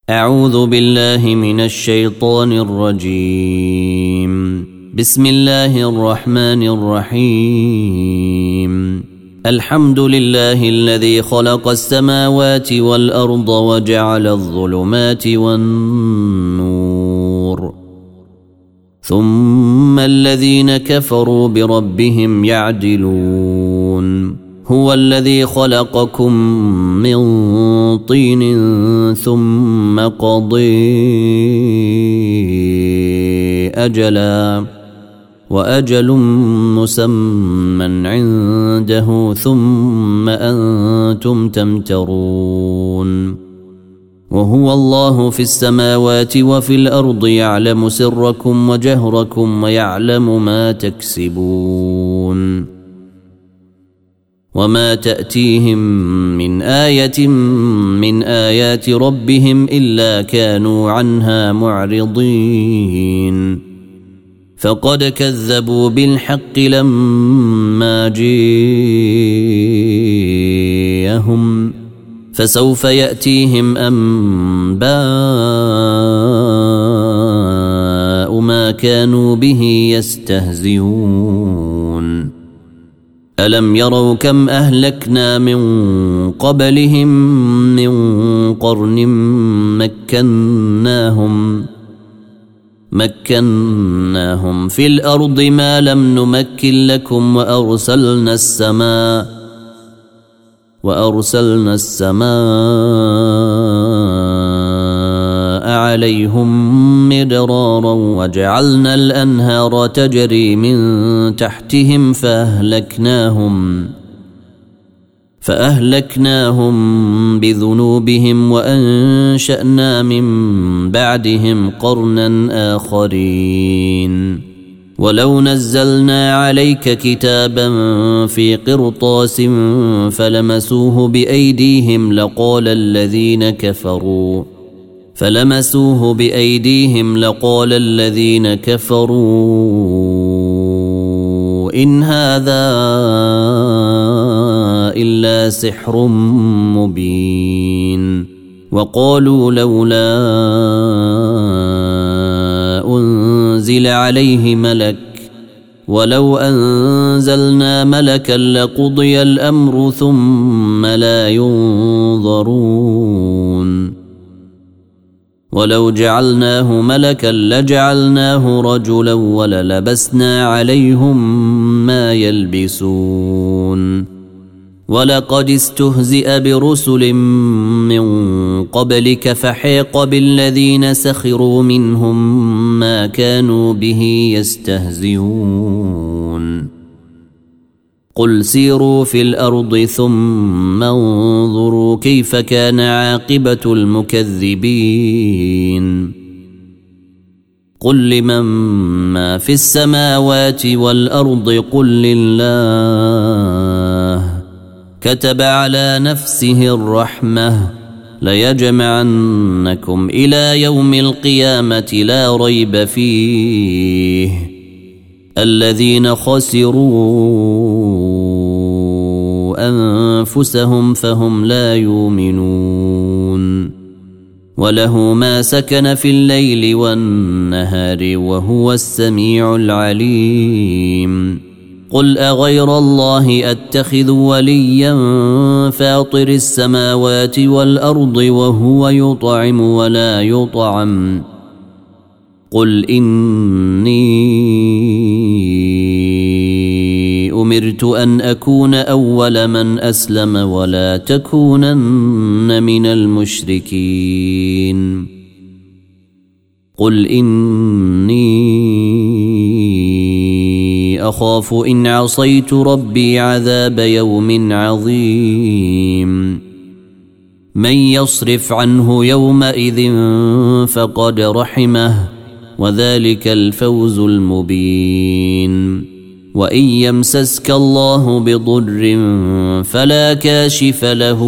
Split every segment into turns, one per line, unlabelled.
أعوذ بالله من الشيطان الرجيم. بسم الله الرحمن الرحيم. الحمد لله الذي خلق السماوات والأرض وجعل الظلمات والنور ثم الذين كفروا بربهم يعدلون. هو الذي خلقكم من طين ثم قضي أجلا وأجل مسمى عنده ثم أنتم تمترون. وهو الله في السماوات وفي الأرض يعلم سركم وجهركم ويعلم ما تكسبون. وما تأتيهم من آية من آيات ربهم إلا كانوا عنها معرضين. فقد كذبوا بالحق لما جاءهم فسوف يأتيهم أنباء ما كانوا به يستهزئون. ألم يروا كم أهلكنا من قبلهم من قرن مكناهم في الأرض ما لم نمكن لكم وأرسلنا السماء عليهم مدرارا وجعلنا الأنهار تجري من تحتهم فأهلكناهم بذنوبهم وأنشأنا من بعدهم قرنا آخرين. ولو نزلنا عليك كتابا في قرطاس فلمسوه بأيديهم لقال الذين كفروا إن هذا إلا سحر مبين. وقالوا لولا أنزل عليه ملك ولو أنزلنا ملكا لقضي الأمر ثم لا ينظرون. ولو جعلناه ملكا لجعلناه رجلا وللبسنا عليهم ما يلبسون. ولقد استهزئ برسل من قبلك فحيق بالذين سخروا منهم ما كانوا به يستهزئون. قل سيروا في الأرض ثم انظروا كيف كان عاقبة المكذبين. قل لمن ما في السماوات والأرض قل لله كتب على نفسه الرحمة ليجمعنكم إلى يوم القيامة لا ريب فيه الذين خسروا أنفسهم فهم لا يؤمنون. وله ما سكن في الليل والنهار وهو السميع العليم. قل أغير الله أتخذ وليا فاطر السماوات والأرض وهو يطعم ولا يطعم. قل إني أمرت أن أكون أول من أسلم ولا تكونن من المشركين. قل إني أخاف إن عصيت ربي عذاب يوم عظيم. من يصرف عنه يومئذ فقد رحمه وذلك الفوز المبين. وإن يمسسك الله بضر فلا كاشف له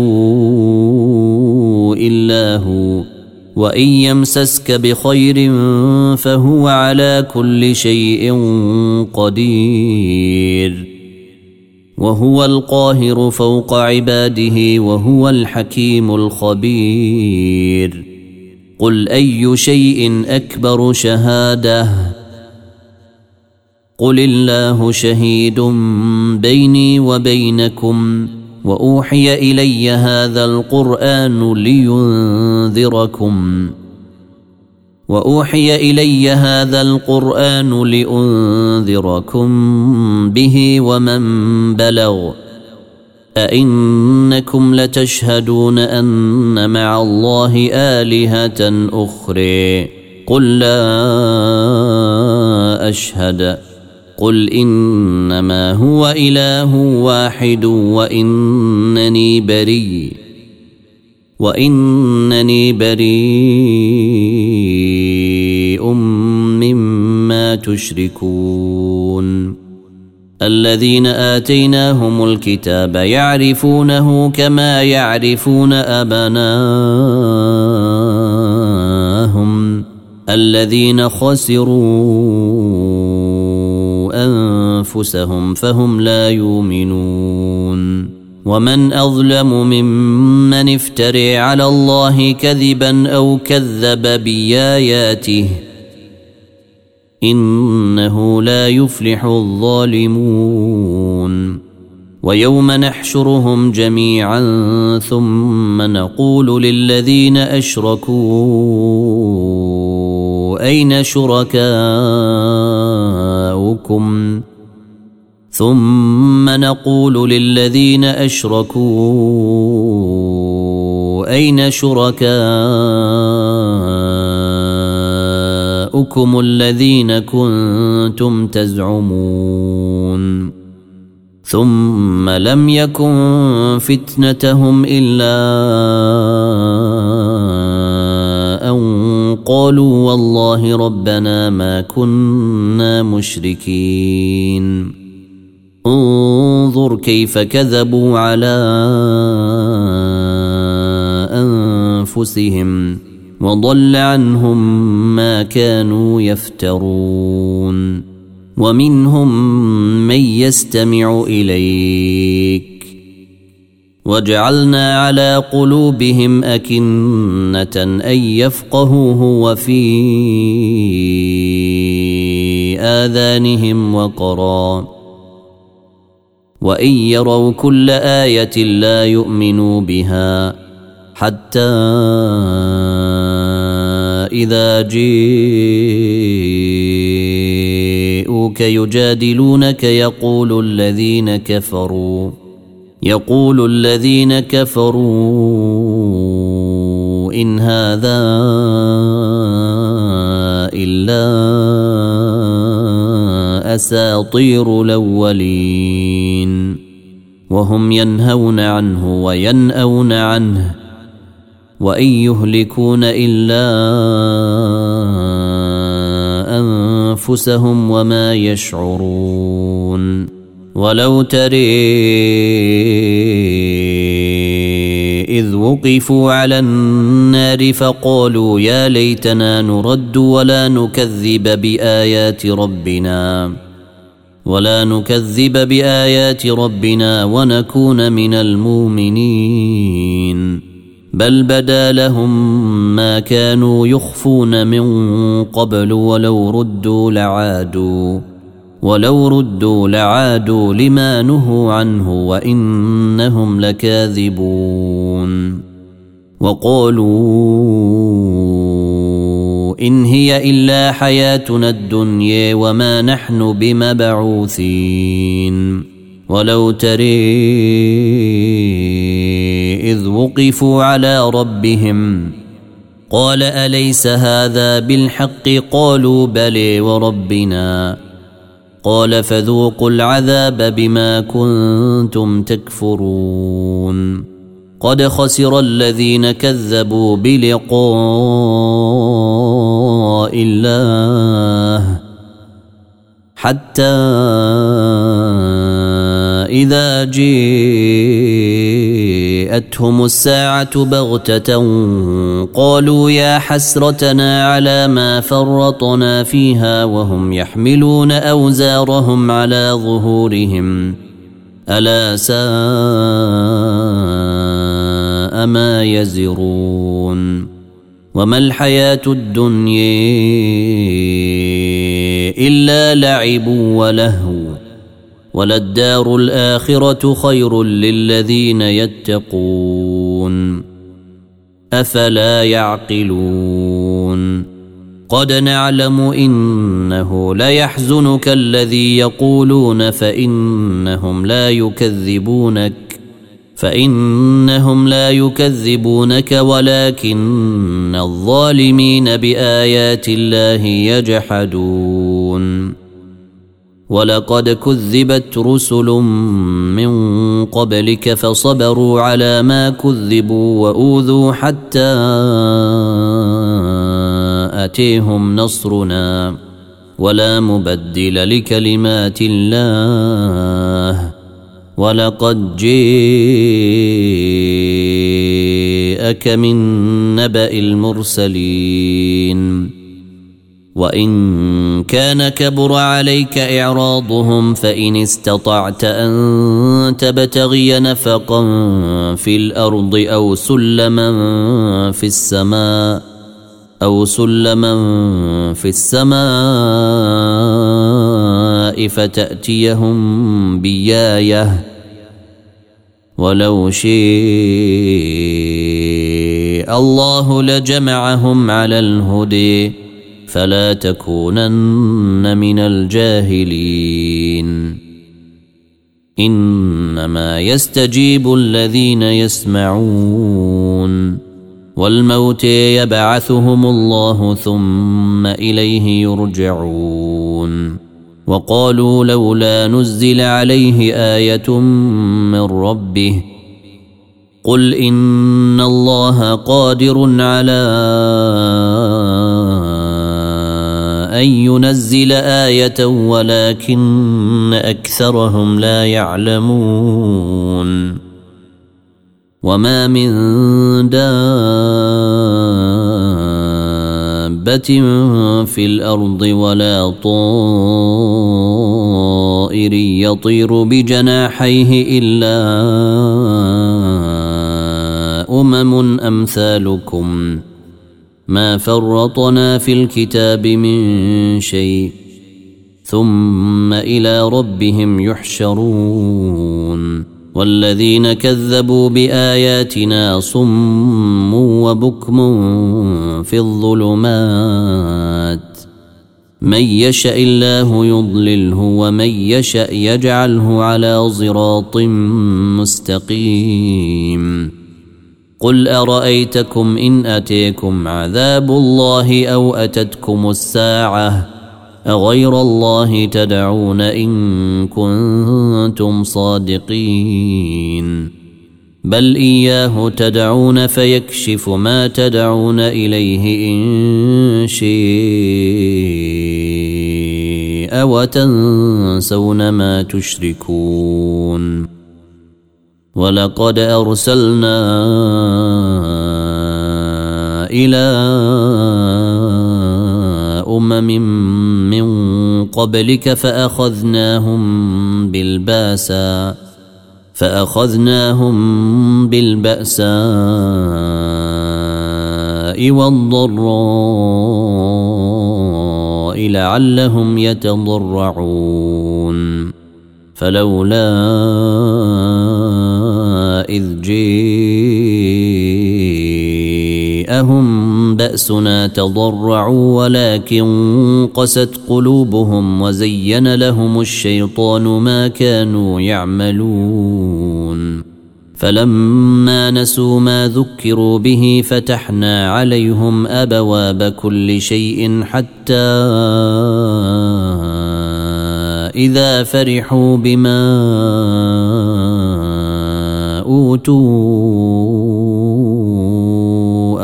إلا هو وإن يمسسك بخير فهو على كل شيء قدير. وهو القاهر فوق عباده وهو الحكيم الخبير. قل أي شيء أكبر شهادة قل الله شهيد بيني وبينكم وأوحي إلي هذا القرآن لأنذركم به ومن بلغ أئنكم لتشهدون أن مع الله آلهة أخرى قل لا أشهد قل إنما هو إله واحد وإنني بريء مما تشركون الذين آتيناهم الكتاب يعرفونه كما يعرفون أبناءهم الذين خسروا أنفسهم فهم لا يؤمنون ومن أظلم ممن افترى على الله كذبا أو كذب بآياته إنه لا يفلح الظالمون ويوم نحشرهم جميعا ثم نقول للذين أشركوا أين شركاؤكم الذين كنتم تزعمون ثم لم يكن فتنتهم إلا أن قالوا والله ربنا ما كنا مشركين انظر كيف كذبوا على أنفسهم وضل عنهم ما كانوا يفترون ومنهم من يستمع إليك وجعلنا على قلوبهم أكنة أن يفقهوه وفي آذانهم وقرا وإن يروا كل آية لا يؤمنوا بها حتى إذا جاءوك يجادلونك يقول الذين كفروا إن هذا إلا أساطير الأولين وهم ينهون عنه وينأون عنه وإن يهلكون إلا أنفسهم وما يشعرون ولو ترى إذ وقفوا على النار فقالوا يا ليتنا نرد ولا نكذب بآيات ربنا ونكون من المؤمنين بل بدا لهم ما كانوا يخفون من قبل ولو ردوا لعادوا لما نهوا عنه وإنهم لكاذبون وقالوا إن هي إلا حياتنا الدنيا وما نحن بمبعوثين ولو ترى إذ وقفوا على ربهم قال أليس هذا بالحق قالوا بلى وربنا قال فذوقوا العذاب بما كنتم تكفرون قد خسر الذين كذبوا بلقاء الله حتى إذا جاءتهم الساعة بغتة قالوا يا حسرتنا على ما فرطنا فيها وهم يحملون أوزارهم على ظهورهم ألا ساء ما يزرون وما الحياة الدنيا إلا لعب ولهو وللدار الآخرة خير للذين يتقون أفلا يعقلون قد نعلم إنه ليحزنك الذي يقولون فإنهم لا يكذبونك ولكن الظالمين بآيات الله يجحدون ولقد كذبت رسل من قبلك فصبروا على ما كذبوا وأوذوا حتى أتيهم نصرنا ولا مبدل لكلمات الله ولقد جاءك من نبأ المرسلين وإن كان كبر عليك إعراضهم فإن استطعت أن تبتغي نفقا في الأرض أو سلما في السماء فتأتيهم بآية ولو شاء الله لجمعهم على الهدى فلا تكونن من الجاهلين إنما يستجيب الذين يسمعون والموتى يبعثهم الله ثم إليه يرجعون وقالوا لولا نزل عليه آية من ربه قل إن الله قادر على أن ينزل آية ولكن أكثرهم لا يعلمون وما من دابة في الأرض ولا طائر يطير بجناحيه إلا أمم أمثالكم ما فرطنا في الكتاب من شيء ثم إلى ربهم يحشرون والذين كذبوا بآياتنا صم وبكم في الظلمات من يشاء الله يضلله ومن يشاء يجعله على صراط مستقيم قل أرأيتكم إن أتيكم عذاب الله أو أتتكم الساعة أغير الله تدعون إن كنتم صادقين بل إياه تدعون فيكشف ما تدعون إليه إن شاء وتنسون ما تشركون ولقد أرسلنا إلى أمم من قبلك فأخذناهم بالبأساء والضراء لعلهم يتضرعون فلولا إذ جاءهم بأسنا تضرعوا ولكن قست قلوبهم وزين لهم الشيطان ما كانوا يعملون فلما نسوا ما ذكروا به فتحنا عليهم أبواب كل شيء حتى إذا فرحوا بما أوتوا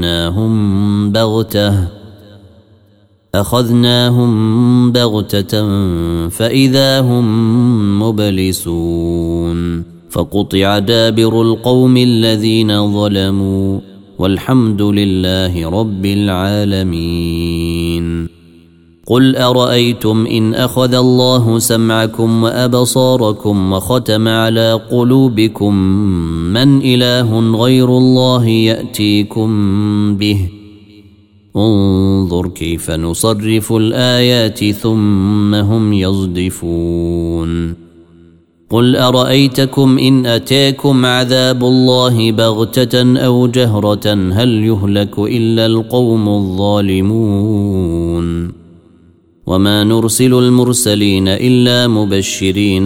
أخذناهم بغتة فإذا هم مبلسون فقطع دابر القوم الذين ظلموا والحمد لله رب العالمين قل أرأيتم إن أخذ الله سمعكم وأبصاركم وختم على قلوبكم من إله غير الله يأتيكم به انظر كيف نصرف الآيات ثم هم يصدفون قل أرأيتكم إن أتاكم عذاب الله بغتة أو جهرة هل يهلك إلا القوم الظالمون وما نرسل المرسلين إلا مبشرين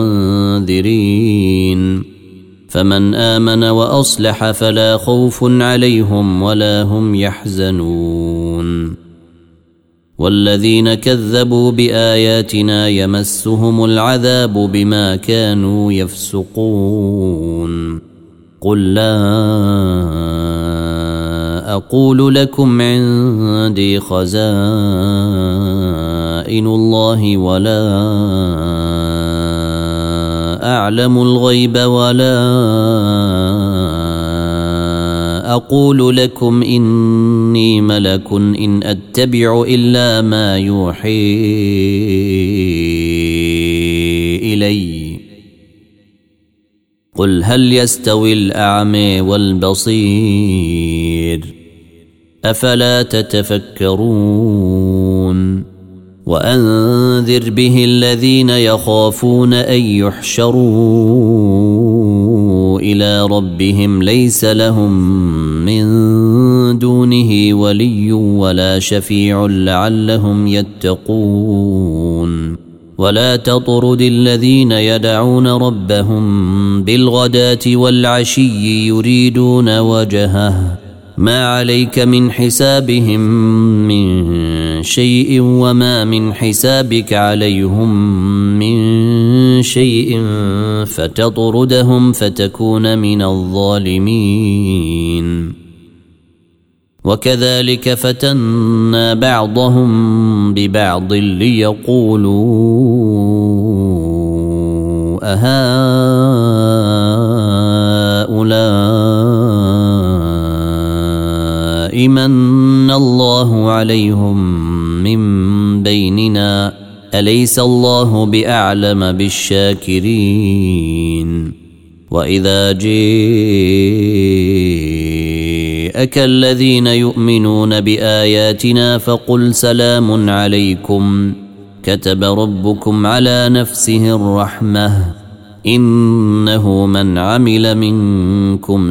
ومنذرين فمن آمن وأصلح فلا خوف عليهم ولا هم يحزنون والذين كذبوا بآياتنا يمسهم العذاب بما كانوا يفسقون قل لا أقول لكم عندي خزائن الله ولا أعلم الغيب ولا أقول لكم إني ملك إن أتبع إلا ما يوحي إلي قل هل يستوي الأعمى والبصير أفلا تتفكرون وأنذر به الذين يخافون أن يحشروا إلى ربهم ليس لهم من دونه ولي ولا شفيع لعلهم يتقون ولا تطرد الذين يدعون ربهم بالغداة والعشي يريدون وجهه ما عليك من حسابهم من شيء وما من حسابك عليهم من شيء فتطردهم فتكون من الظالمين وكذلك فتنا بعضهم ببعض ليقولوا أهؤلاء من الله عليهم من بيننا أليس الله بأعلم بالشاكرين وإذا جاءك الذين يؤمنون بآياتنا فقل سلام عليكم كتب ربكم على نفسه الرحمة إنه من عمل منكم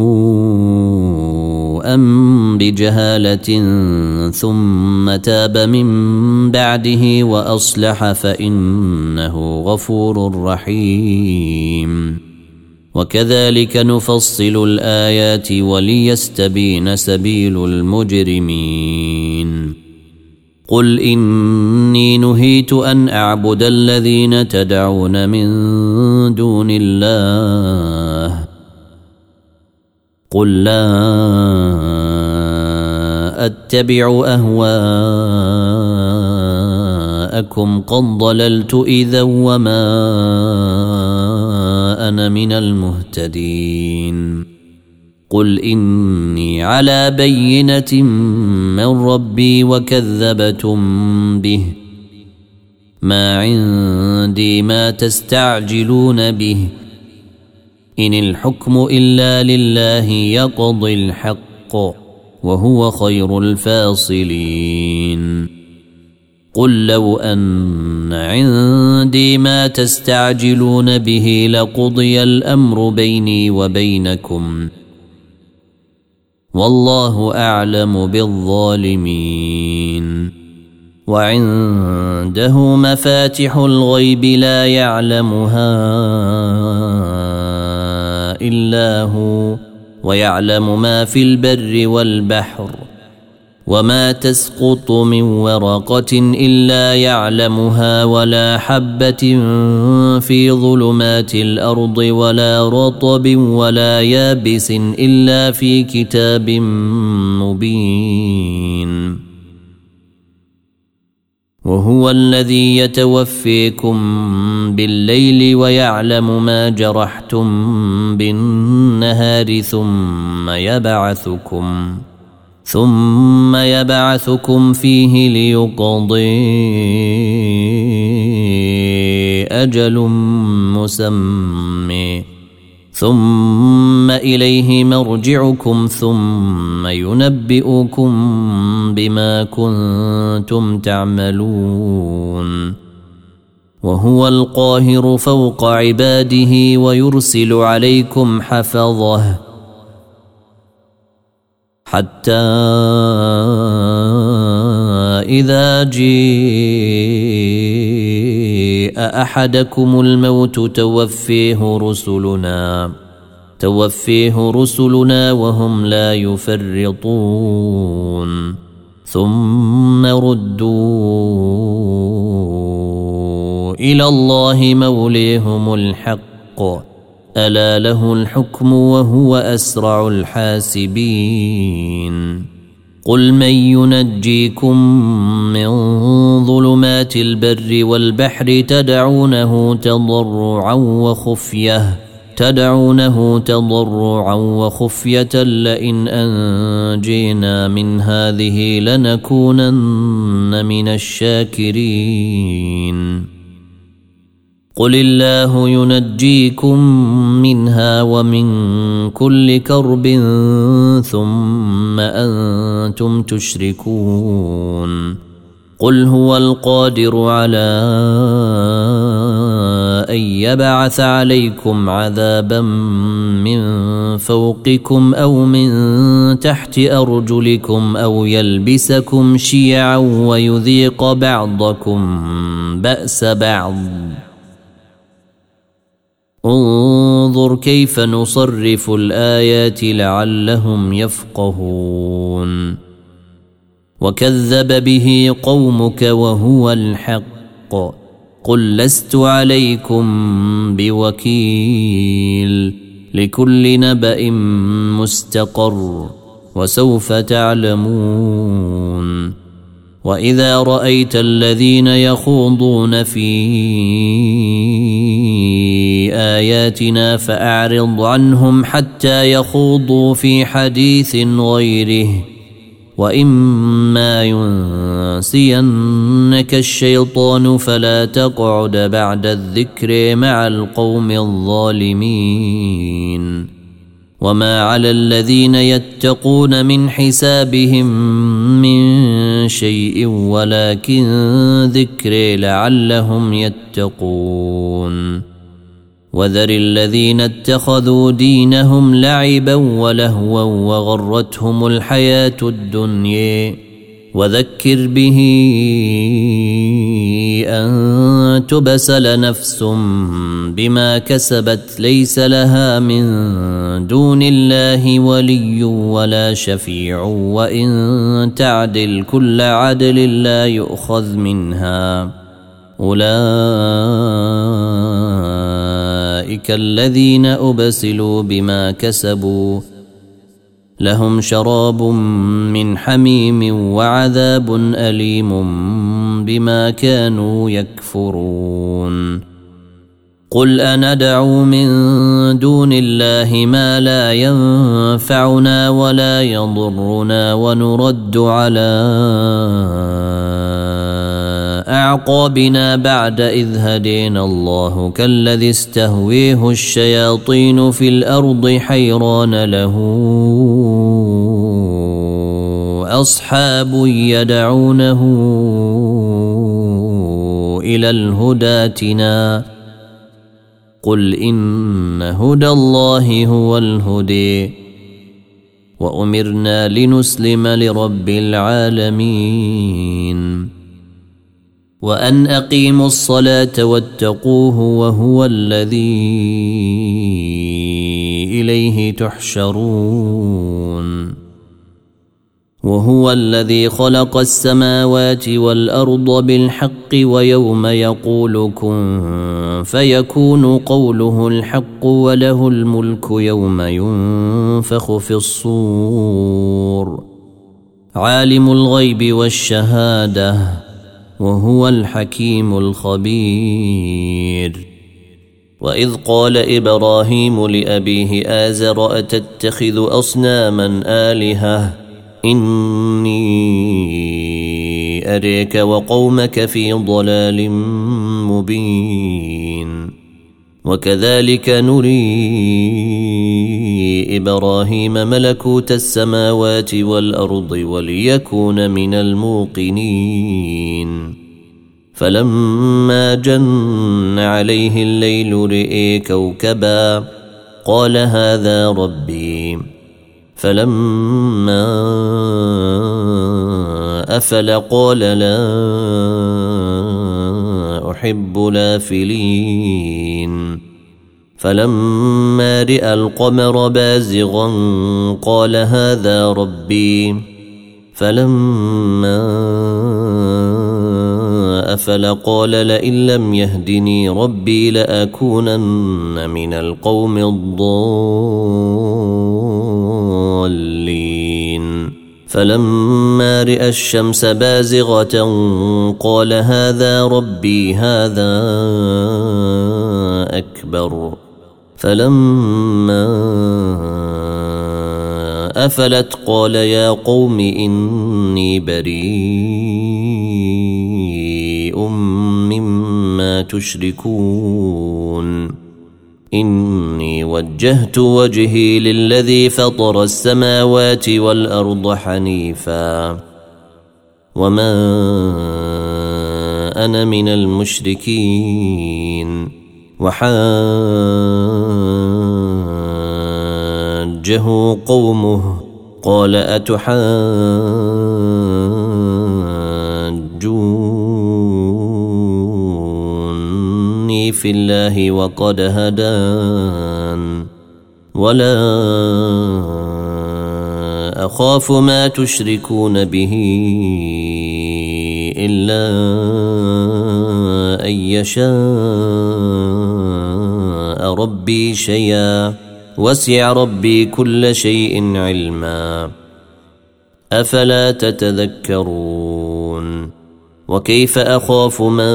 سوءا بجهالة ثم تاب من بعده وأصلح فإنه غفور رحيم وكذلك نفصل الآيات وليستبين سبيل المجرمين قل إني نهيت أن أعبد الذين تدعون من دون الله قل لا أتبع أهواءكم قد ضللت إذا وما أنا من المهتدين قل إني على بينة من ربي وكذبتم به ما عندي ما تستعجلون به إن الحكم إلا لله يقضي الحق وهو خير الفاصلين قل لو أن عندي ما تستعجلون به لقضي الأمر بيني وبينكم والله أعلم بالظالمين وعنده مفاتح الغيب لا يعلمها إلا هو ويعلم ما في البر والبحر وما تسقط من ورقة إلا يعلمها ولا حبة في ظلمات الأرض ولا رطب ولا يابس إلا في كتاب مبين وهو الذي يتوفيكم بالليل ويعلم ما جرحتم بالنهار ثم يبعثكم فيه ليقضي أجل مسمى ثم إليه مرجعكم ثم ينبئكم بما كنتم تعملون وهو القاهر فوق عباده ويرسل عليكم حفظه حتى إذا جاء أحدكم الموت توفيه رسلنا وهم لا يفرطون ثم ردوا إلى الله موليهم الحق ألا له الحكم وهو أسرع الحاسبين قل من ينجيكم من ظلمات البر والبحر تدعونه تضرعا وخفية لئن أنجينا من هذه لنكونن من الشاكرين قل الله ينجيكم منها ومن كل كرب ثم أنتم تشركون قل هو القادر على أن يبعث عليكم عذابا من فوقكم أو من تحت أرجلكم أو يلبسكم شيعا ويذيق بعضكم بأس بعض انظر كيف نصرف الآيات لعلهم يفقهون وكذب به قومك وهو الحق قل لست عليكم بوكيل لكل نبأ مستقر وسوف تعلمون وإذا رأيت الذين يخوضون في آياتنا فأعرض عنهم حتى يخوضوا في حديث غيره وإما ينسينك الشيطان فلا تقعد بعد الذكر مع القوم الظالمين وما على الذين يتقون من حسابهم من شيء ولكن ذكر لعلهم يتقون وذر الذين اتخذوا دينهم لعبا ولهوا وغرتهم الحياة الدنيا وذكر به أن تبسل نفس بما كسبت ليس لها من دون الله ولي ولا شفيع وإن تعدل كل عدل لا يؤخذ منها أولئك الذين أبسلوا بما كسبوا لهم شراب من حميم وعذاب أليم بما كانوا يكفرون قل أندعو من دون الله ما لا ينفعنا ولا يضرنا ونرد على أعقابنا بعد إذ هدينا الله كالذي استهويه الشياطين في الأرض حيران له أصحاب يدعونه إلى الهدى ائتنا قل إن هدى الله هو الهدي وأمرنا لنسلم لرب العالمين وأن أقيموا الصلاة واتقوه وهو الذي إليه تحشرون وهو الذي خلق السماوات والأرض بالحق ويوم يقول كن فيكون قوله الحق وله الملك يوم ينفخ في الصور عالم الغيب والشهادة وهو الحكيم الخبير وإذ قال إبراهيم لأبيه آزر أتتخذ أصناما آلهة إني أريك وقومك في ضلال مبين وكذلك نري إبراهيم ملكوت السماوات والأرض وليكون من الموقنين فلما جن عليه الليل رئي كوكبا قال هذا ربي فلما أفل قال لا أحب الآفلين فلما رأى القمر بازغا قال هذا ربي فلما أفل قال لئن لم يهدني ربي لأكونن من القوم الضالين فلما رأى الشمس بازغة قال هذا ربي هذا أكبر فلما أفلت قال يا قوم إني بريء مما تشركون إني وجهت وجهي للذي فطر السماوات والأرض حنيفا وما أنا من المشركين وحاجه قومه قال أتحاجوني في الله وقد هدان ولا أخاف ما تشركون به إلا أن يشاء ربي شيئا وسع ربي كل شيء علما أفلا تتذكرون وكيف أخاف ما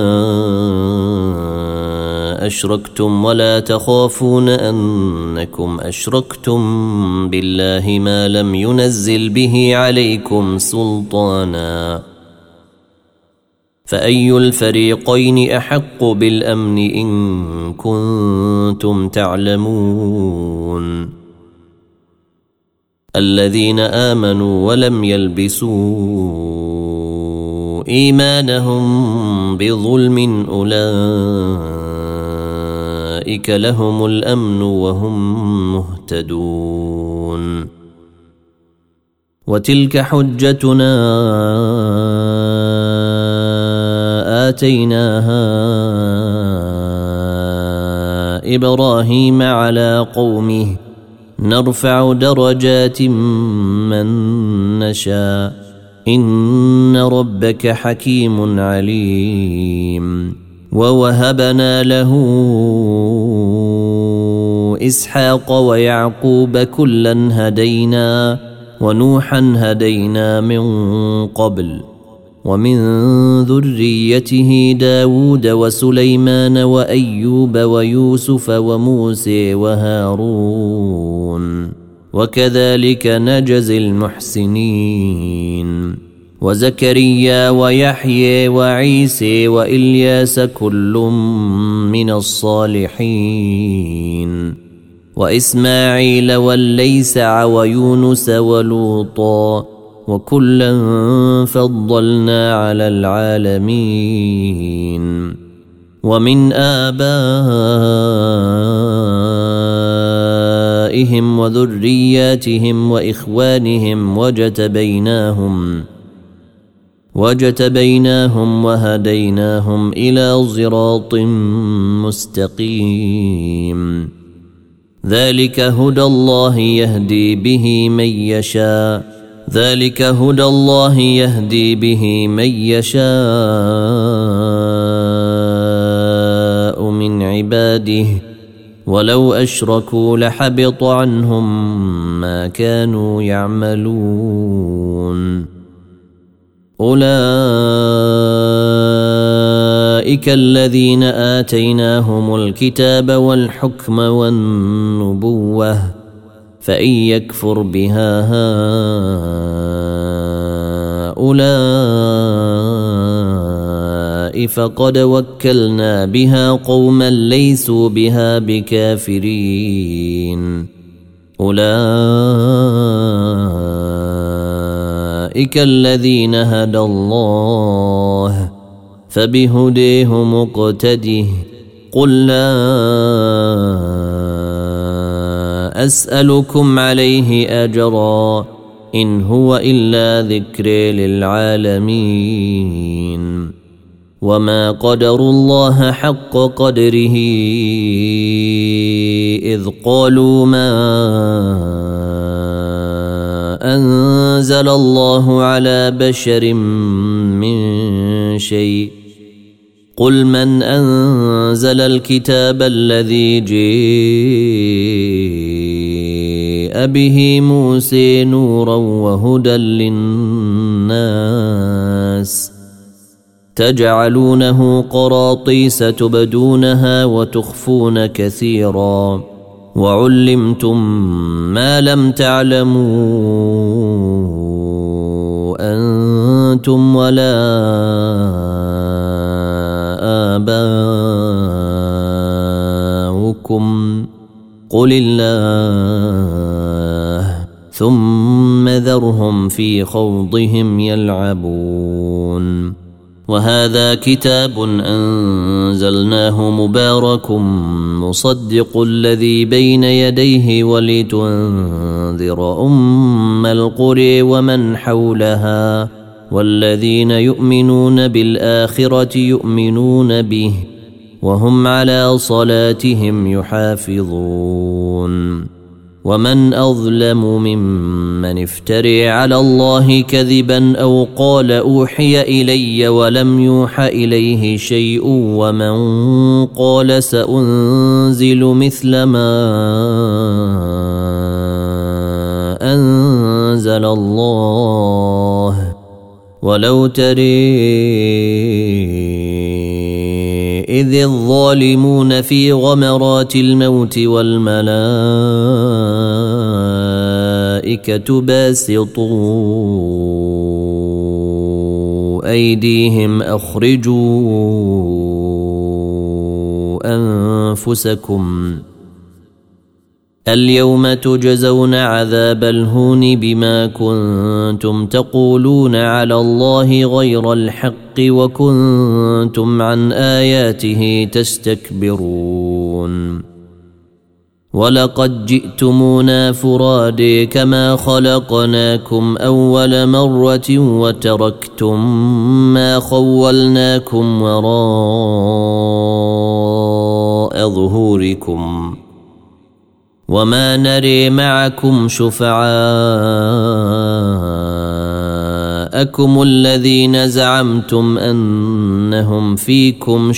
أشركتم ولا تخافون أنكم أشركتم بالله ما لم ينزل به عليكم سلطانا فأي الفريقين أحق بالأمن إن كنتم تعلمون الذين آمنوا ولم يلبسوا إيمانهم بظلم أولئك لهم الأمن وهم مهتدون وتلك حجتنا آتيناها إبراهيم على قومه نرفع درجات من نشاء إن ربك حكيم عليم ووهبنا له إسحاق ويعقوب كلا هدينا ونوحا هدينا من قبل ومن ذريته داود وسليمان وأيوب ويوسف وموسى وهارون وكذلك نجزي المحسنين وزكريا ويحيى وعيسى وإلياس كل من الصالحين وإسماعيل والليسع ويونس ولوطا وكلا فضلنا على العالمين ومن آبائهم وذرياتهم وإخوانهم وجتبيناهم وهديناهم إلى صراط مستقيم ذلك هدى الله يهدي به من يشاء من عباده ولو أشركوا لحبط عنهم ما كانوا يعملون أولئك الذين آتيناهم الكتاب والحكم والنبوة فإن يكفر بها هؤلاء فقد وكلنا بها قوما ليسوا بها بكافرين أولئك الذين هدى الله فبهديه مقتده قل لا أسألكم عليه أجرا إن هو إلا ذكر للعالمين وما قدروا الله حق قدره إذ قالوا ما أنزل الله على بشر من شيء قل من أنزل الكتاب الذي جاء به موسى نورا وهدى للناس تجعلونه قراطيس تبدونها وتخفون كثيرا وعلمتم ما لم تعلموا أنتم ولا آباؤكم قل الله ثم ذرهم في خوضهم يلعبون وهذا كتاب أنزلناه مبارك مصدق الذي بين يديه ولتنذر أم القرى ومن حولها والذين يؤمنون بالآخرة يؤمنون به وهم على صلاتهم يحافظون ومن أظلم ممن افتري على الله كذبا أو قال أوحي إلي ولم يوح إليه شيء ومن قال سأنزل مثل ما أنزل الله ولو تري إذ الظالمون في غمرات الموت والملائكة باسطوا أيديهم أخرجوا أنفسكم اليوم تجزون عذاب الهون بما كنتم تقولون على الله غير الحق وكنتم عن آياته تستكبرون ولقد جئتمونا فرادى كما خلقناكم أول مرة وتركتم ما خولناكم وراء ظهوركم وما نري معكم شفعاءكم الذين زعمتم أنهم فيكم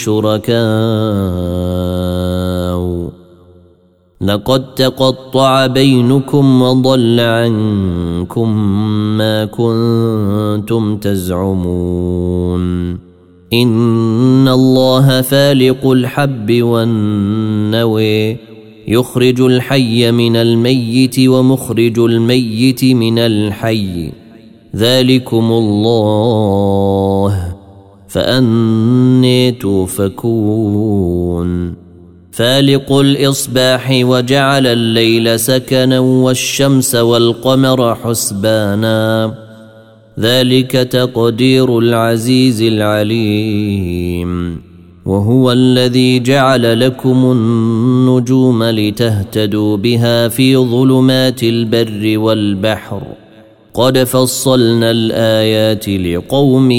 شركاء لقد تقطع بينكم وضل عنكم ما كنتم تزعمون إن الله فالق الحب والنوى يخرج الحي من الميت ومخرج الميت من الحي ذلكم الله فأني توفكون فالق الإصباح وجعل الليل سكنا والشمس والقمر حسبانا ذلك تقدير العزيز العليم وهو الذي جعل لكم النجوم لتهتدوا بها في ظلمات البر والبحر قد فصلنا الآيات لقوم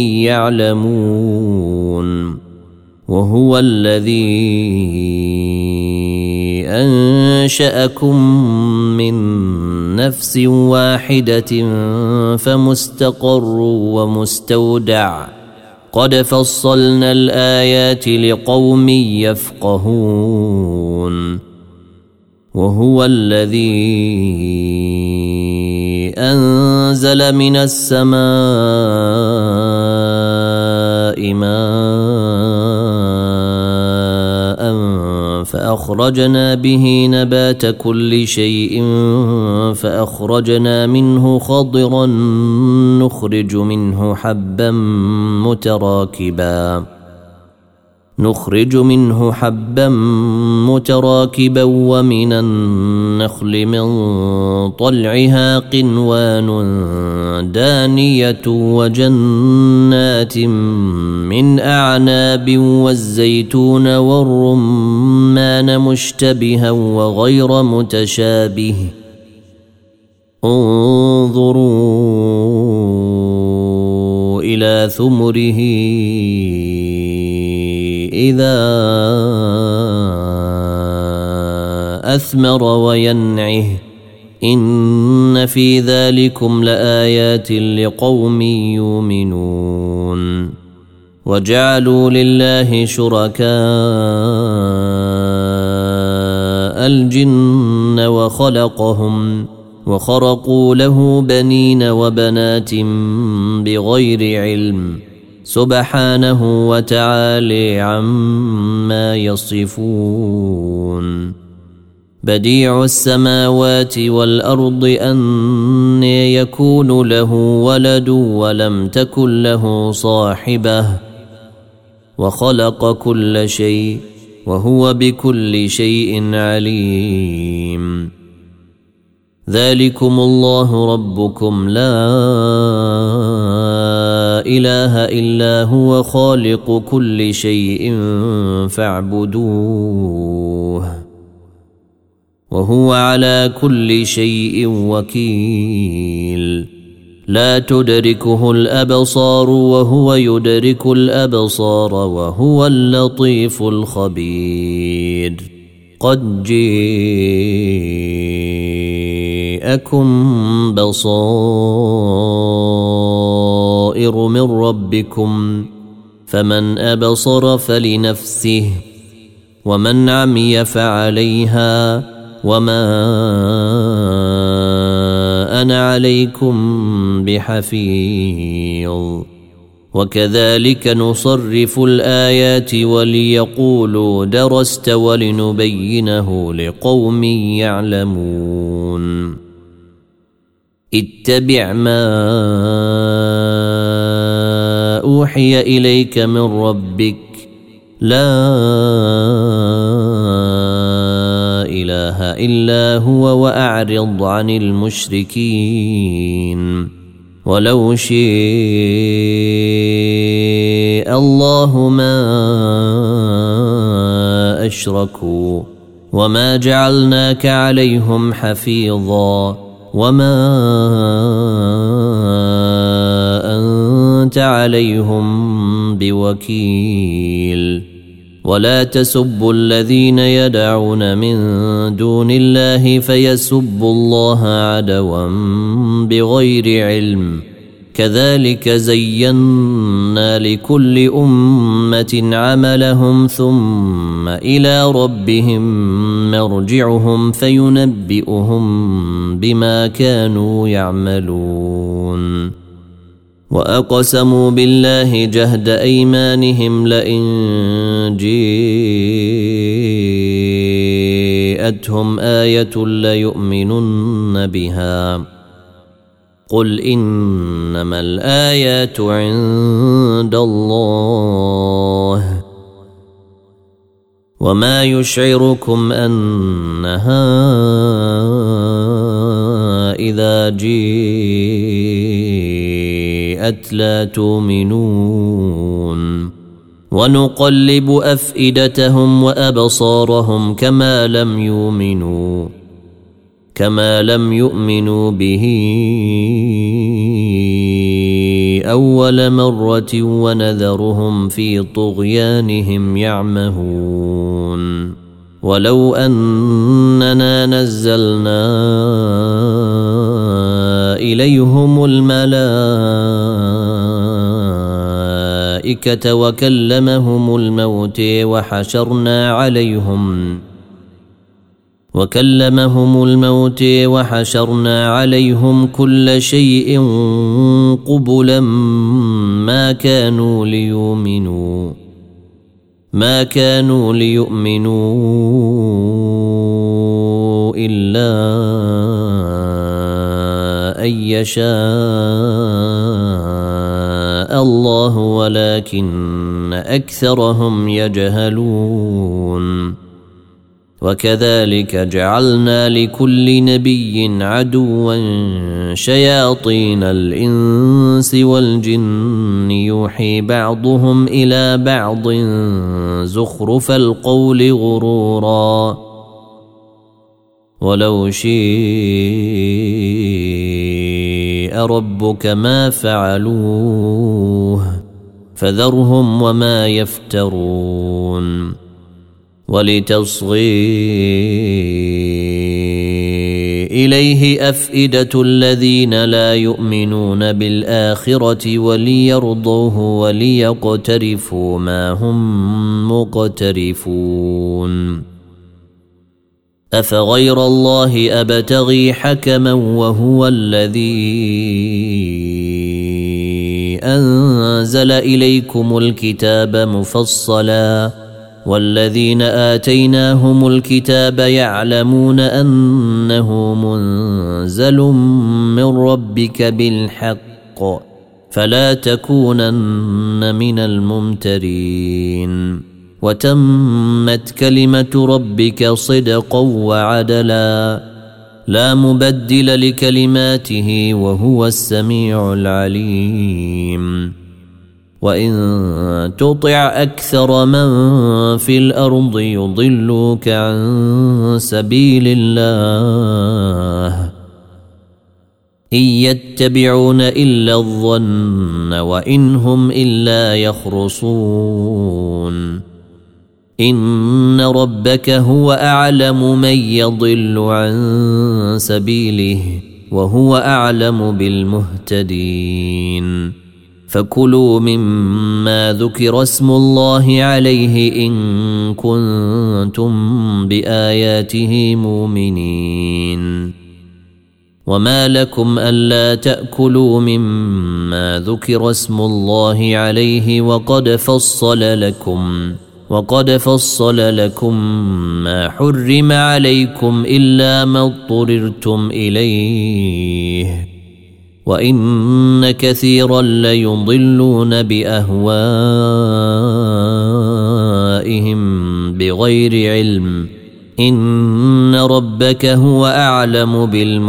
يعلمون وهو الذي أنشأكم من نفس واحدة فمستقر ومستودع قد فصلنا الآيات لقوم يفقهون وهو الذي أنزل من السماء ماء فأخرجنا به نبات كل شيء فأخرجنا منه خضرا نخرج منه حبا متراكبا نخرج منه حبا متراكبا ومن النخل من طلعها قنوان دانية وجنات من أعناب والزيتون والرمان مشتبها وغير متشابه انظروا إلى ثمره إذا أثمر وينعه إن في ذلكم لآيات لقوم يؤمنون وجعلوا لله شركاء الجن وخرقوا له بنين وبنات بغير علم سبحانه وتعالى عما يصفون بديع السماوات والأرض أن يكون له ولد ولم تكن له صاحبة وخلق كل شيء وهو بكل شيء عليم ذلكم الله ربكم لا إله إلا هو خالق كل شيء فاعبدوه وهو على كل شيء وكيل لا تدركه الأبصار وهو يدرك الأبصار وهو اللطيف الخبير قد جاءكم بصائر من ربكم فمن أبصر فلنفسه ومن عمي فعليها وما أنا عليكم بحفيظ وكذلك نصرف الآيات وليقولوا درست ولنبينه لقوم يعلمون اتبع ما أوحي إليك من ربك لا إله إلا هو وأعرض عن المشركين ولو شاء الله ما أشركوا وما جعلناك عليهم حفيظا وما أنت عليهم بوكيل ولا تسبوا الذين يدعون من دون الله فيسبوا الله عدوا بغير علم كذلك زينا لكل أمة عملهم ثم إلى ربهم مرجعهم فينبئهم بما كانوا يعملون وأقسموا بالله جهد أيمانهم لئن جاءتهم آية ليؤمنن بها قل إنما الآيات عند الله وما يشعركم أنها إذا جاءت لا تؤمنون ونقلب أفئدتهم وأبصارهم كما لم يؤمنوا به أول مرة ونذرهم في طغيانهم يعمهون ولو أننا نزلنا إليهم الملائكة وكلمهم الموت وحشرنا عليهم كل شيء قبلا ما كانوا ليؤمنوا إلا أن يشاء الله الله ولكن أكثرهم يجهلون وكذلك جعلنا لكل نبي عدوا شياطين الإنس والجن يوحي بعضهم إلى بعض زخرف القول غرورا ولو شيء ربك ما فعلوه فذرهم وما يفترون ولتصغي إليه أفئدة الذين لا يؤمنون بالآخرة وليرضوه وليقترفوا ما هم مقترفون أفغير الله أبتغي حكما وهو الذي أنزل إليكم الكتاب مفصلا والذين آتيناهم الكتاب يعلمون أنه منزل من ربك بالحق فلا تكونن من الممترين وتمت كلمة ربك صدقا وعدلا لا مبدل لكلماته وهو السميع العليم وإن تطع أكثر من في الأرض يضلوك عن سبيل الله إن يتبعون إلا الظن وإن هم إلا يخرصون إن ربك هو أعلم من يضل عن سبيله وهو أعلم بالمهتدين فكلوا مما ذكر اسم الله عليه إن كنتم بآياته مؤمنين وما لكم ألا تأكلوا مما ذكر اسم الله عليه وقد فصل لكم ما حرم عليكم إلا ما اضطررتم إليه وإن كثيرا ليضلون بأهوائهم بغير علم إن ربك هو أعلم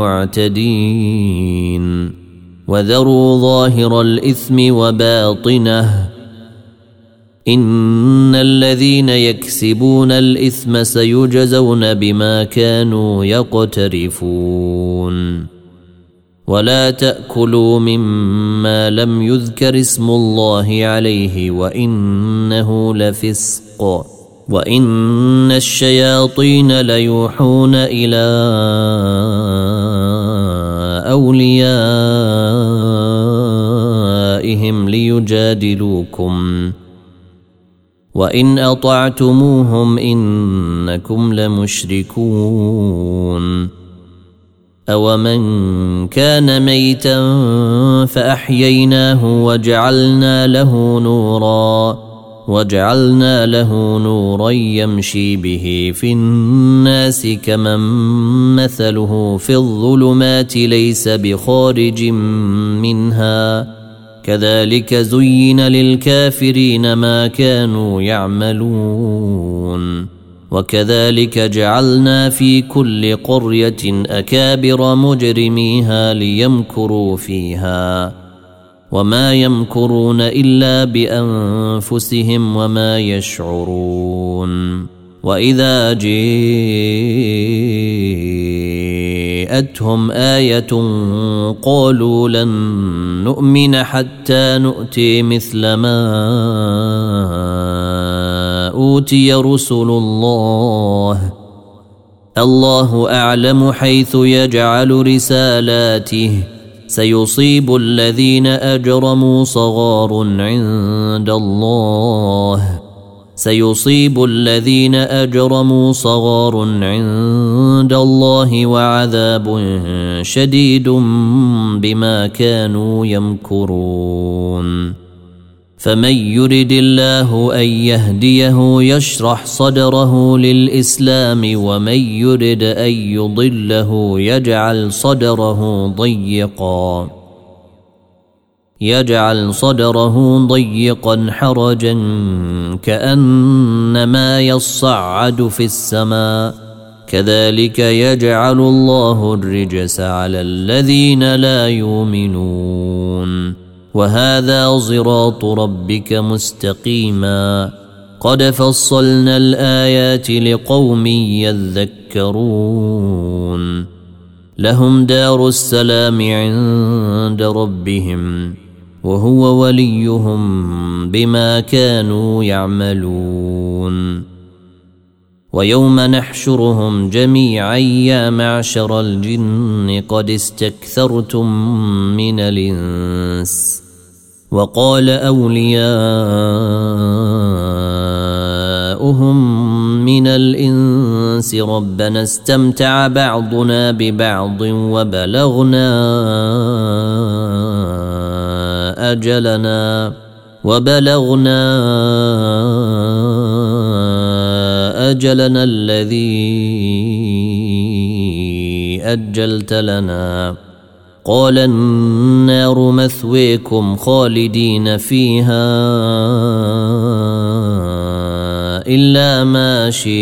بالمعتدين وذروا ظاهر الإثم وباطنه إن الذين يكسبون الإثم سيجزون بما كانوا يقترفون ولا تأكلوا مما لم يذكر اسم الله عليه وإنه لفسق وإن الشياطين ليوحون إلى أوليائهم ليجادلوكم وإن أطعتموهم إنكم لمشركون أومن كان ميتا فأحييناه وجعلنا له نورا يمشي به في الناس كمن مثله في الظلمات ليس بخارج منها كذلك زين للكافرين ما كانوا يعملون وكذلك جعلنا في كل قرية أكابر مجرميها ليمكروا فيها وما يمكرون إلا بأنفسهم وما يشعرون وإذا جاءتهم آية قالوا لن نؤمن حتى نؤتي مثل ما أوتي رسل الله أعلم حيث يجعل رسالاته سيصيب الذين أجرموا صغار عند الله وعذاب شديد بما كانوا يمكرون فمن يرد الله أن يهديه يشرح صدره للإسلام ومن يرد أن يضله يجعل صدره ضيقا يجعل صدره ضيقا حرجا كأنما يصعد في السماء كذلك يجعل الله الرجس على الذين لا يؤمنون وهذا صراط ربك مستقيما قد فصلنا الآيات لقوم يذكرون لهم دار السلام عند ربهم وهو وليهم بما كانوا يعملون ويوم نحشرهم جميعا يا معشر الجن قد استكثرتم من الإنس وقال أولياؤهم من الإنس ربنا استمتع بعضنا ببعض وبلغنا أجلنا الذي أجلت لنا قال النار مثويكم خالدين فيها إلا ما شاء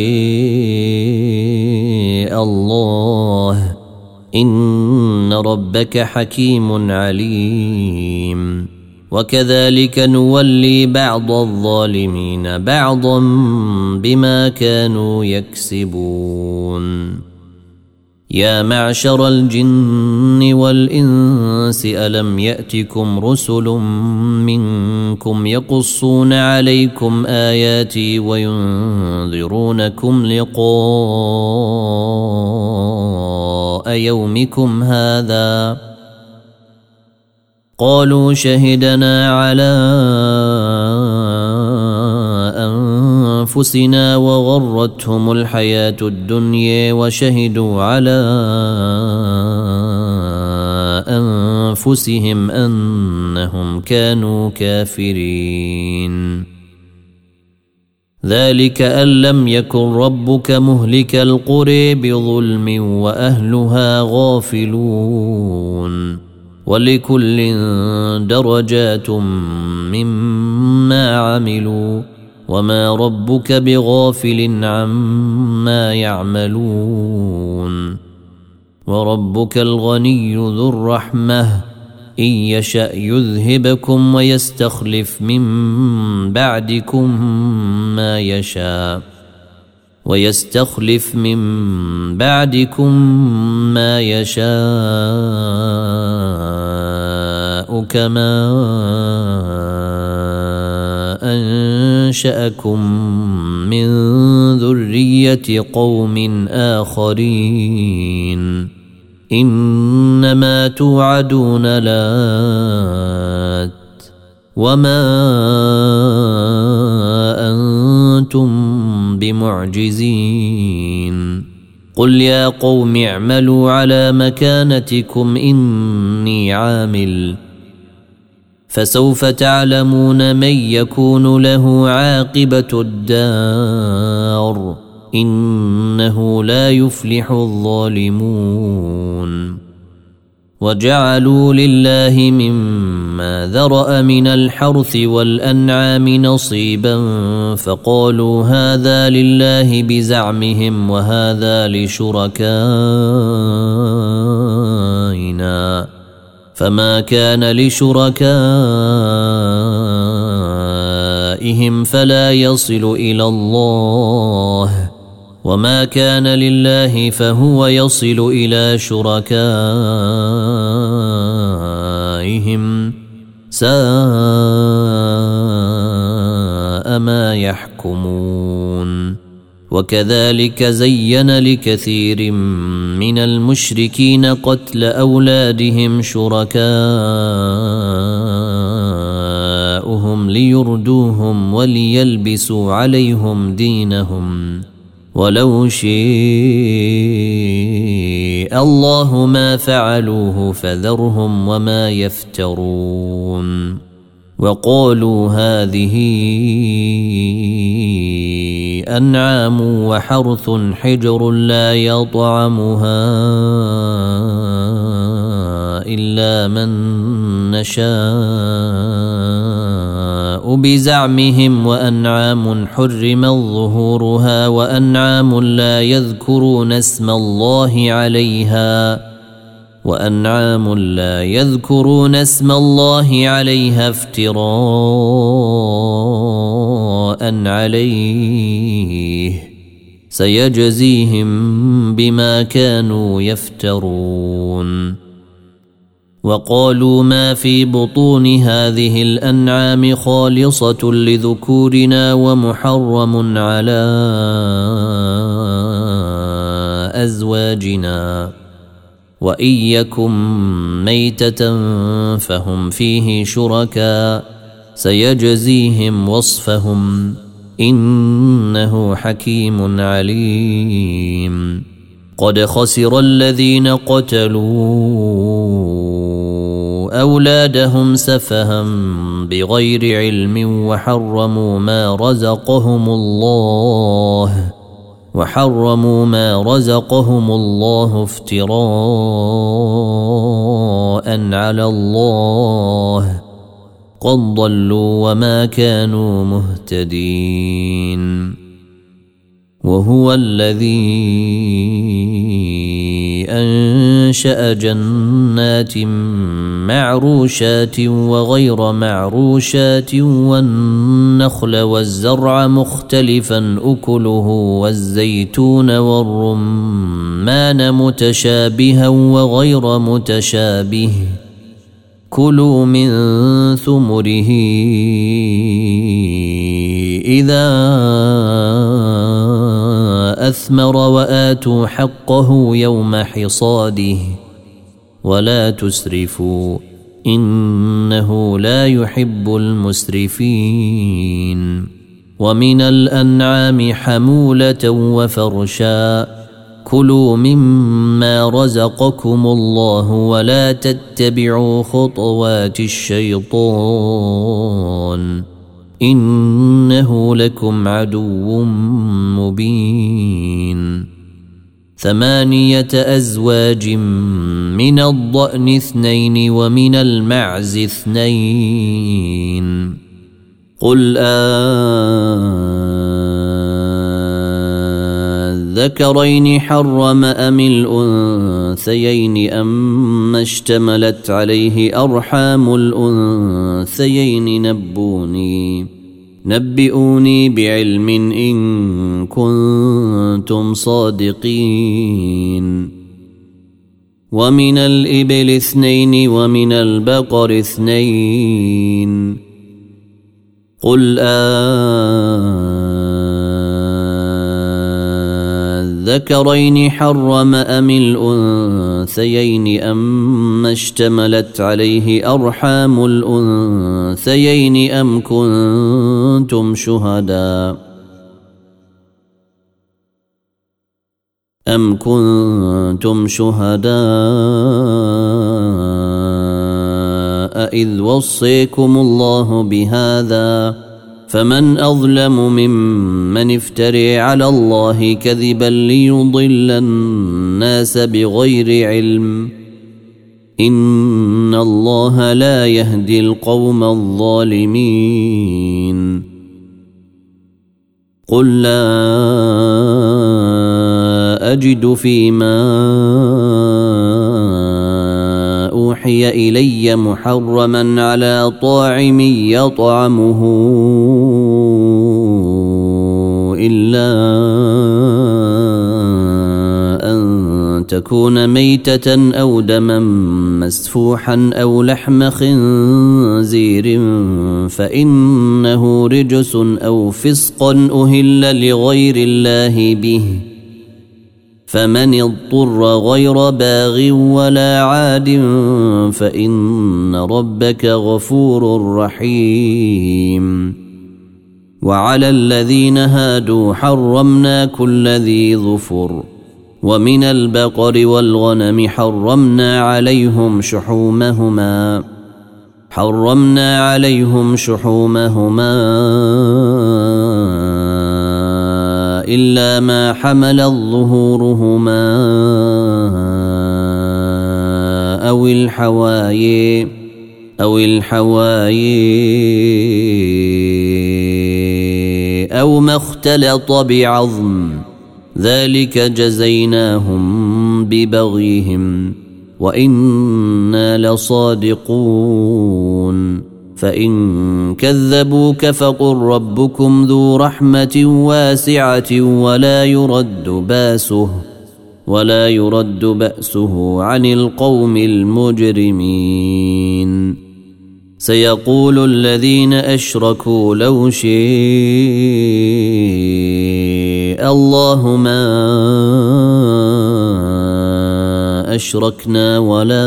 الله إن ربك حكيم عليم وكذلك نولي بعض الظالمين بعضا بما كانوا يكسبون يا معشر الجن والإنس ألم يأتكم رسل منكم يقصون عليكم آياتي وينذرونكم لقاء يومكم هذا قالوا شهدنا على أنفسنا وغرتهم الحياة الدنيا وشهدوا على أنفسهم أنهم كانوا كافرين ذلك أن لم يكن ربك مهلك القرى بظلم وأهلها غافلون ولكل درجات مما عملوا وما ربك بغافل عما يعملون وربك الغني ذو الرحمة إن يشأ يذهبكم ويستخلف من بعدكم ما يشاء كما أنشأكم من ذرية قوم آخرين إنما توعدون لآت وما أنتم بمعجزين قل يا قوم اعملوا على مكانتكم إني عامل فسوف تعلمون من يكون له عاقبة الدار إنه لا يفلح الظالمون وجعلوا لله مما ذرأ من الحرث والأنعام نصيبا فقالوا هذا لله بزعمهم وهذا لشركائنا فما كان لشركائهم فلا يصل إلى الله وما كان لله فهو يصل إلى شركائهم ساء ما يحكمون وكذلك زين لكثير من المشركين قتل أولادهم شركاؤهم ليردوهم وليلبسوا عليهم دينهم ولو شاء الله ما فعلوه فذرهم وما يفترون وقالوا هذه أنعام وحرث حجر لا يطعمها إلا من نشاء بزعمهم وأنعام حرم ظهورها وأنعام لا يذكرون اسم الله عليها افتراء عليه سيجزيهم بما كانوا يفترون. وقالوا ما في بطون هذه الأنعام خالصة لذكورنا ومحرم على أزواجنا وإن يكن ميتة فهم فيه شركاء سيجزيهم وصفهم إنه حكيم عليم. قد خسر الذين قتلوا أولادهم سفها بغير علم وحرموا ما رزقهم الله افتراء على الله قد ضلوا وما كانوا مهتدين. وهو الذي أنشأ جنات معروشات وغير معروشات والنخل والزرع مختلفا أكله والزيتون والرمان متشابها وغير متشابه كلوا من ثمره إذا أثمر وآتوا حقه يوم حصاده ولا تسرفوا إنه لا يحب المسرفين. ومن الأنعام حمولة وفرشا كلوا مما رزقكم الله ولا تتبعوا خطوات الشيطان إنه لكم عدو مبين. 8 أزواج من الضأن 2 ومن المعز 2 قل الذكرين حرم أم الأنثيين أما اشتملت عليه أرحام الأنثيين نبئوني بعلم إن كنتم صادقين. ومن الإبل 2 ومن البقر 2 قل الذكرين حرم أم الأنثيين أما اشتملت عليه أرحام الأنثيين أم كنتم شهداء إذ وصيكم الله بهذا فمن أظلم ممن افتري على الله كذبا ليضل الناس بغير علم إن الله لا يهدي القوم الظالمين. قل لا أجد فيما أوحي إلي محرما على طاعم يطعمه إلا أن تكون ميتة أو دما مسفوحا أو لحم خنزير فإنه رجس أو فسقا أهل لغير الله به فمن اضطر غير باغ ولا عاد فإن ربك غفور رحيم. وعلى الذين هادوا حرمنا كل ذي ظفر ومن البقر والغنم حرمنا عليهم شحومهما إلا ما حملت ظهورهما أو أو ما اختلط بعظم، ذلك جزيناهم ببغيهم وإنا لصادقون. فإن كذبوك فقل ربكم ذو رحمة واسعة ولا يرد بأسه عن القوم المجرمين. سيقول الذين أشركوا لو شاء الله ما أشركنا ولا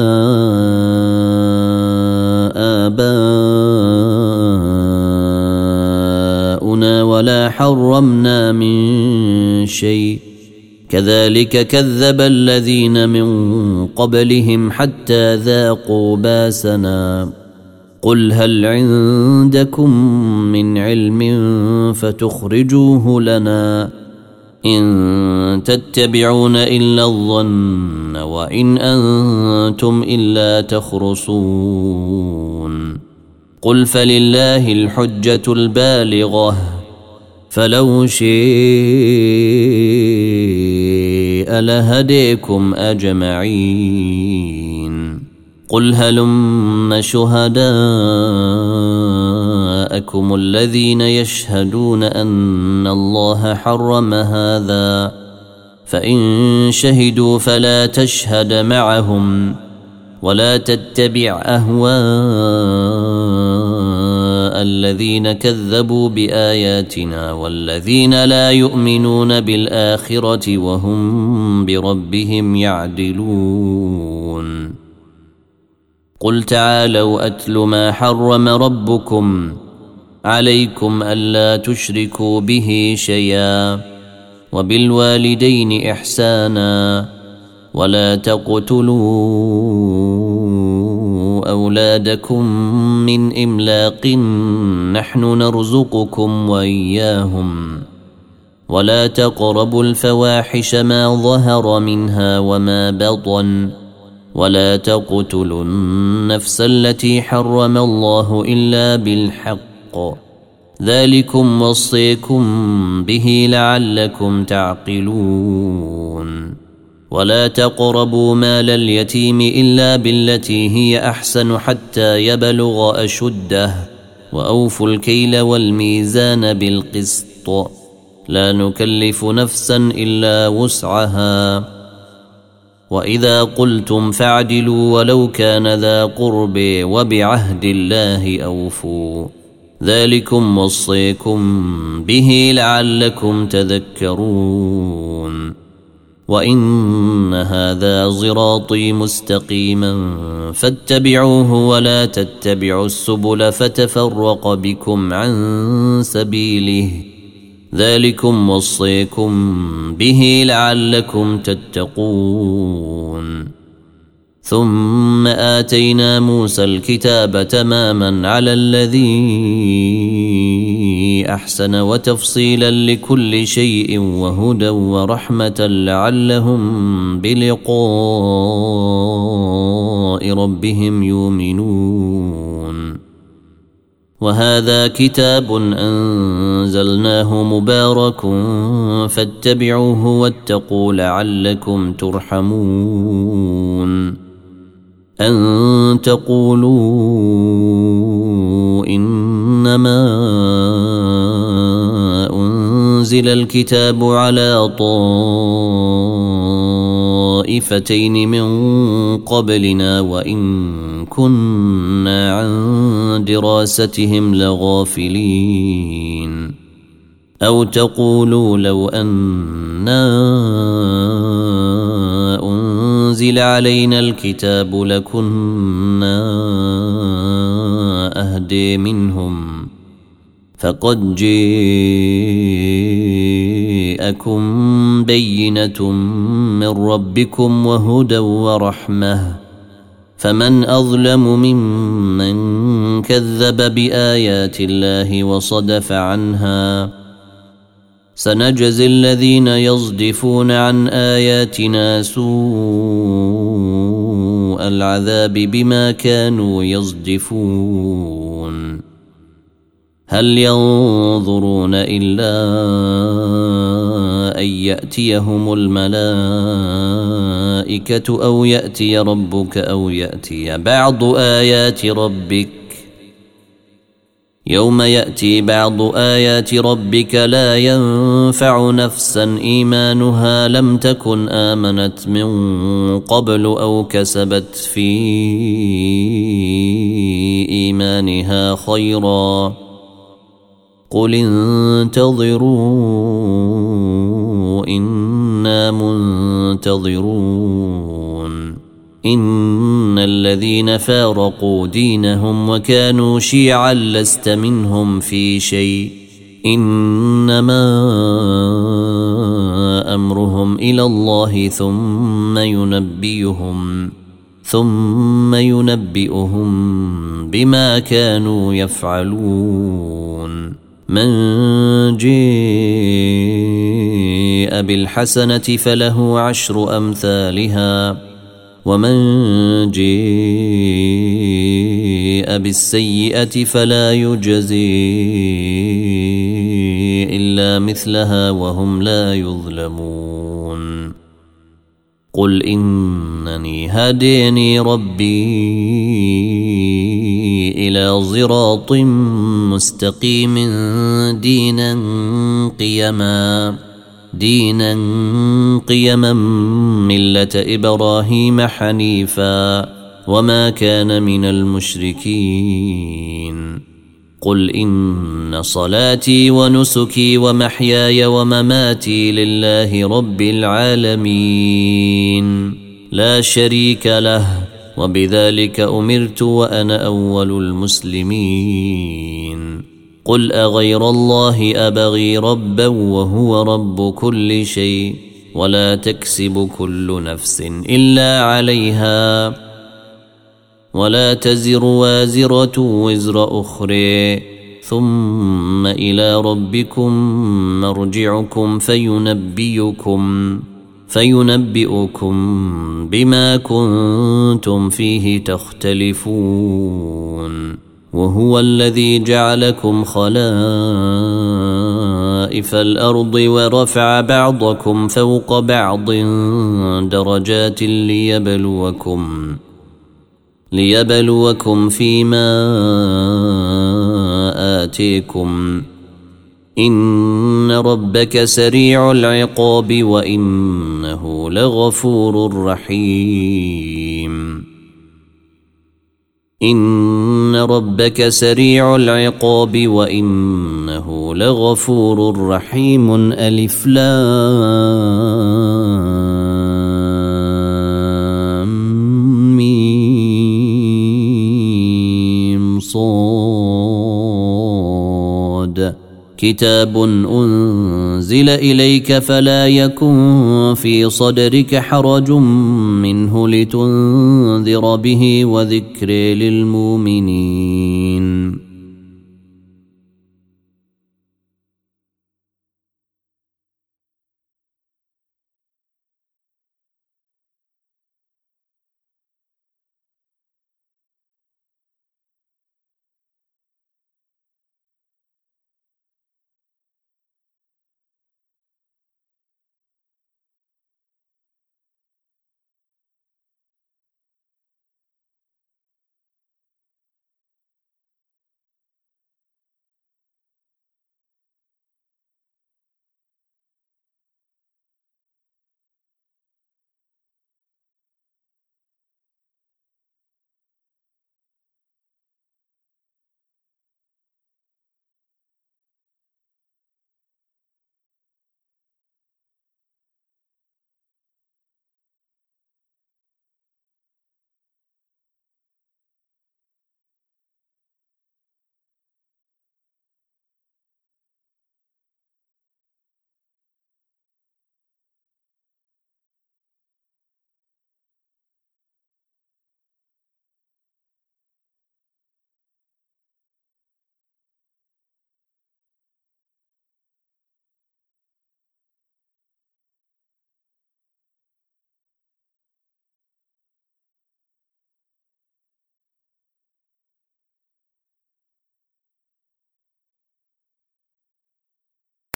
آباؤنا ولا حرمنا من شيء كذلك كذب الذين من قبلهم حتى ذاقوا باسنا. قل هل عندكم من علم فتخرجوه لنا؟ إن تتبعون إلا الظن وإن أنتم إلا تخرصون. قل فلله الحجة البالغة فلو شاء لهديكم أجمعين. قل هلم شهداءكم الذين يشهدون أن الله حرم هذا، فإن شهدوا فلا تشهد معهم ولا تتبع أهواء الذين كذبوا بآياتنا والذين لا يؤمنون بالآخرة وهم بربهم يعدلون. قل تعالوا أتل ما حرم ربكم عليكم ألا تشركوا به شيئا وبالوالدين إحسانا ولا تقتلوا أولادكم من إملاق نحن نرزقكم وإياهم ولا تقربوا الفواحش ما ظهر منها وما بطن ولا تقتلوا النفس التي حرم الله إلا بالحق ذلكم وصيكم به لعلكم تعقلون. ولا تقربوا مال اليتيم إلا بالتي هي أحسن حتى يبلغ أشده وأوفوا الكيل والميزان بالقسط لا نكلف نفسا إلا وسعها وإذا قلتم فاعدلوا ولو كان ذا قرب وبعهد الله أوفوا ذلكم وصيكم به لعلكم تذكرون. وإن هذا صراطي مستقيما فاتبعوه ولا تتبعوا السبل فتفرق بكم عن سبيله ذلكم وصيكم به لعلكم تتقون. ثم آتينا موسى الكتاب تماما على الذي أحسن وتفصيلا لكل شيء وهدى ورحمة لعلهم بلقاء ربهم يؤمنون. وهذا كتاب أنزلناه مبارك فاتبعوه واتقوا لعلكم ترحمون. أن تقولوا إنما أنزل الكتاب على طائفتين من قبلنا وإن كنا عن دراستهم لغافلين. أو تقولوا لو أنا أنزل علينا الكتاب لكنا أهدي منهم فقد جاءكم بينة من ربكم وهدى ورحمة فمن أظلم ممن كذب بآيات الله وصدف عنها. سنجزي الذين يصدفون عن آياتنا سوء سوء العذاب بما كانوا يصدفون هل ينظرون إلا أن يأتيهم الملائكة أو يأتي ربك أو يأتي بعض آيات ربك يوم يأتي بعض آيات ربك لا ينفع نفسا إيمانها لم تكن آمنت من قبل أو كسبت في إيمانها خيرا قل انتظروا إنا منتظرون إن الذين فارقوا دينهم وكانوا شيعا لست منهم في شيء إنما أمرهم إلى الله ثم ينبئهم بما كانوا يفعلون من جاء بالحسنة فله 10 أمثالها ومن جاء بالسيئة فلا يجزي إلا مثلها وهم لا يظلمون قل إنني هداني ربي إلى صراط مستقيم دينا قيما ملة إبراهيم حنيفا وما كان من المشركين قل إن صلاتي ونسكي ومحياي ومماتي لله رب العالمين لا شريك له وبذلك أمرت وأنا أول المسلمين قل أغير الله أبغي ربا وهو رب كل شيء ولا تكسب كل نفس إلا عليها ولا تزر وازرة وزر أخرى ثم إلى ربكم مرجعكم فينبئكم بما كنتم فيه تختلفون وهو الذي جعلكم خلائف الأرض ورفع بعضكم فوق بعض درجات ليبلوكم فيما آتيكم إن ربك سريع العقاب وإنه لغفور رحيم إن ربك سريع العقاب وإنه لغفور رحيم ألف لام ميم صاد كتاب أنزل إليك فلا يكن في صدرك حرج منه لتنذر به وذكر للمؤمنين